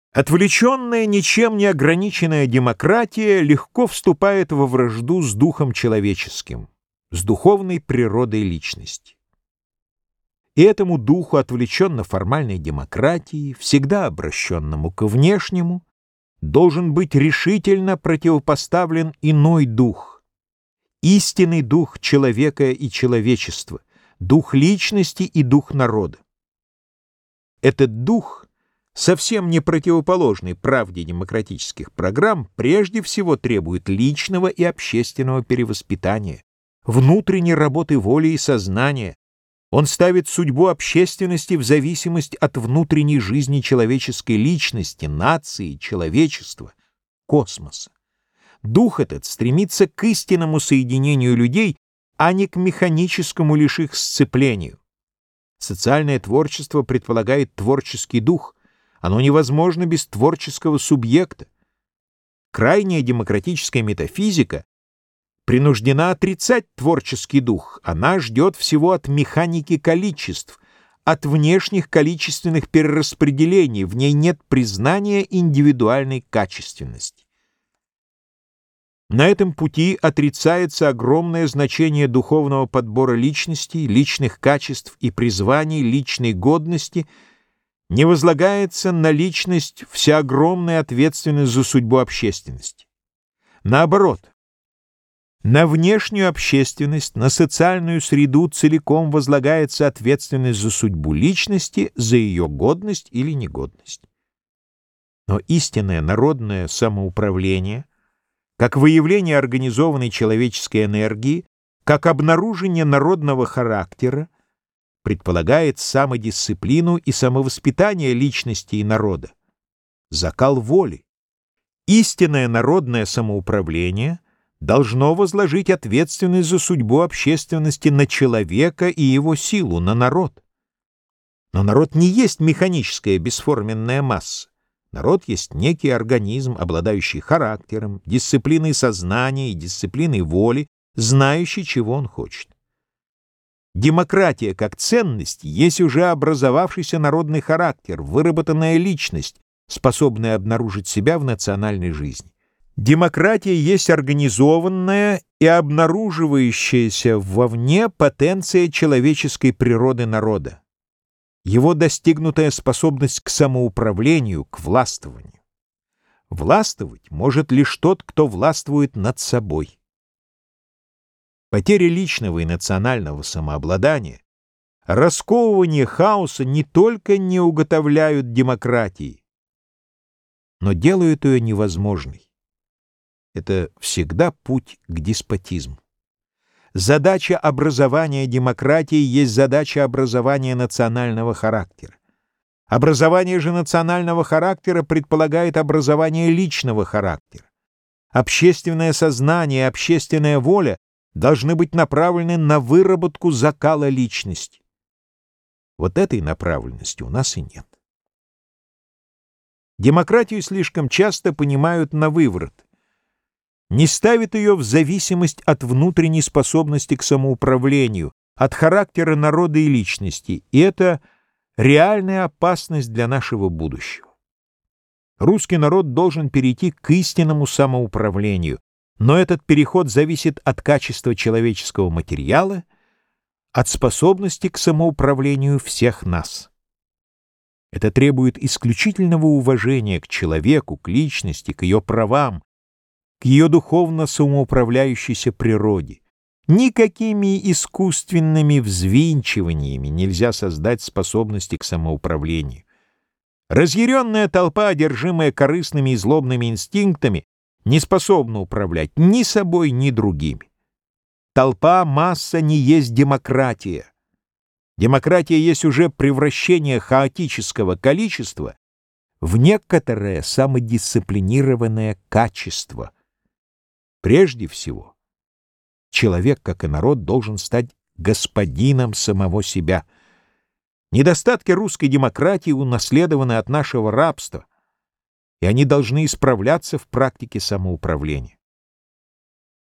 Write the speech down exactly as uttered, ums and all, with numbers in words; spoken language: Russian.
Отвлеченная, ничем не ограниченная демократия легко вступает во вражду с духом человеческим, с духовной природой личности. И этому духу отвлеченно-формальной демократии, всегда обращенному ко внешнему, должен быть решительно противопоставлен иной дух, истинный дух человека и человечества, дух личности и дух народа. Этот дух, совсем не противоположный правде демократических программ, прежде всего требует личного и общественного перевоспитания, внутренней работы воли и сознания. Он ставит судьбу общественности в зависимость от внутренней жизни человеческой личности, нации, человечества, космоса. Дух этот стремится к истинному соединению людей, а не к механическому лишь их сцеплению. Социальное творчество предполагает творческий дух. Оно невозможно без творческого субъекта. Крайняя демократическая метафизика принуждена отрицать творческий дух. Она ждет всего от механики количеств, от внешних количественных перераспределений. В ней нет признания индивидуальной качественности. На этом пути отрицается огромное значение духовного подбора личностей, личных качеств и призваний, личной годности. Не возлагается на личность вся огромная ответственность за судьбу общественности. Наоборот, на внешнюю общественность, на социальную среду целиком возлагается ответственность за судьбу личности, за ее годность или негодность. Но истинное народное самоуправление, как выявление организованной человеческой энергии, как обнаружение народного характера, предполагает самодисциплину и самовоспитание личности и народа, закал воли. Истинное народное самоуправление должно возложить ответственность за судьбу общественности на человека и его силу, на народ. Но народ не есть механическая бесформенная масса. Народ есть некий организм, обладающий характером, дисциплиной сознания и дисциплиной воли, знающий, чего он хочет. Демократия как ценность есть уже образовавшийся народный характер, выработанная личность, способная обнаружить себя в национальной жизни. Демократия есть организованная и обнаруживающаяся вовне потенция человеческой природы народа, его достигнутая способность к самоуправлению, к властвованию. Властвовать может лишь тот, кто властвует над собой. Потеря личного и национального самообладания, расковывание хаоса не только не уготовляют демократии, но делают ее невозможной. Это всегда путь к деспотизму. Задача образования демократии есть задача образования национального характера. Образование же национального характера предполагает образование личного характера. Общественное сознание и общественная воля должны быть направлены на выработку закала личности. Вот этой направленности у нас и нет. Демократию слишком часто понимают навыворот, не ставят ее в зависимость от внутренней способности к самоуправлению, от характера народа и личности, и это реальная опасность для нашего будущего. Русский народ должен перейти к истинному самоуправлению, но этот переход зависит от качества человеческого материала, от способности к самоуправлению всех нас. Это требует исключительного уважения к человеку, к личности, к ее правам, к ее духовно самоуправляющейся природе. Никакими искусственными взвинчиваниями нельзя создать способности к самоуправлению. Разъяренная толпа, одержимая корыстными и злобными инстинктами, не способна управлять ни собой, ни другими. Толпа, масса не есть демократия. Демократия есть уже превращение хаотического количества в некоторое самодисциплинированное качество. Прежде всего, человек, как и народ, должен стать господином самого себя. Недостатки русской демократии унаследованы от нашего рабства, и они должны исправляться в практике самоуправления.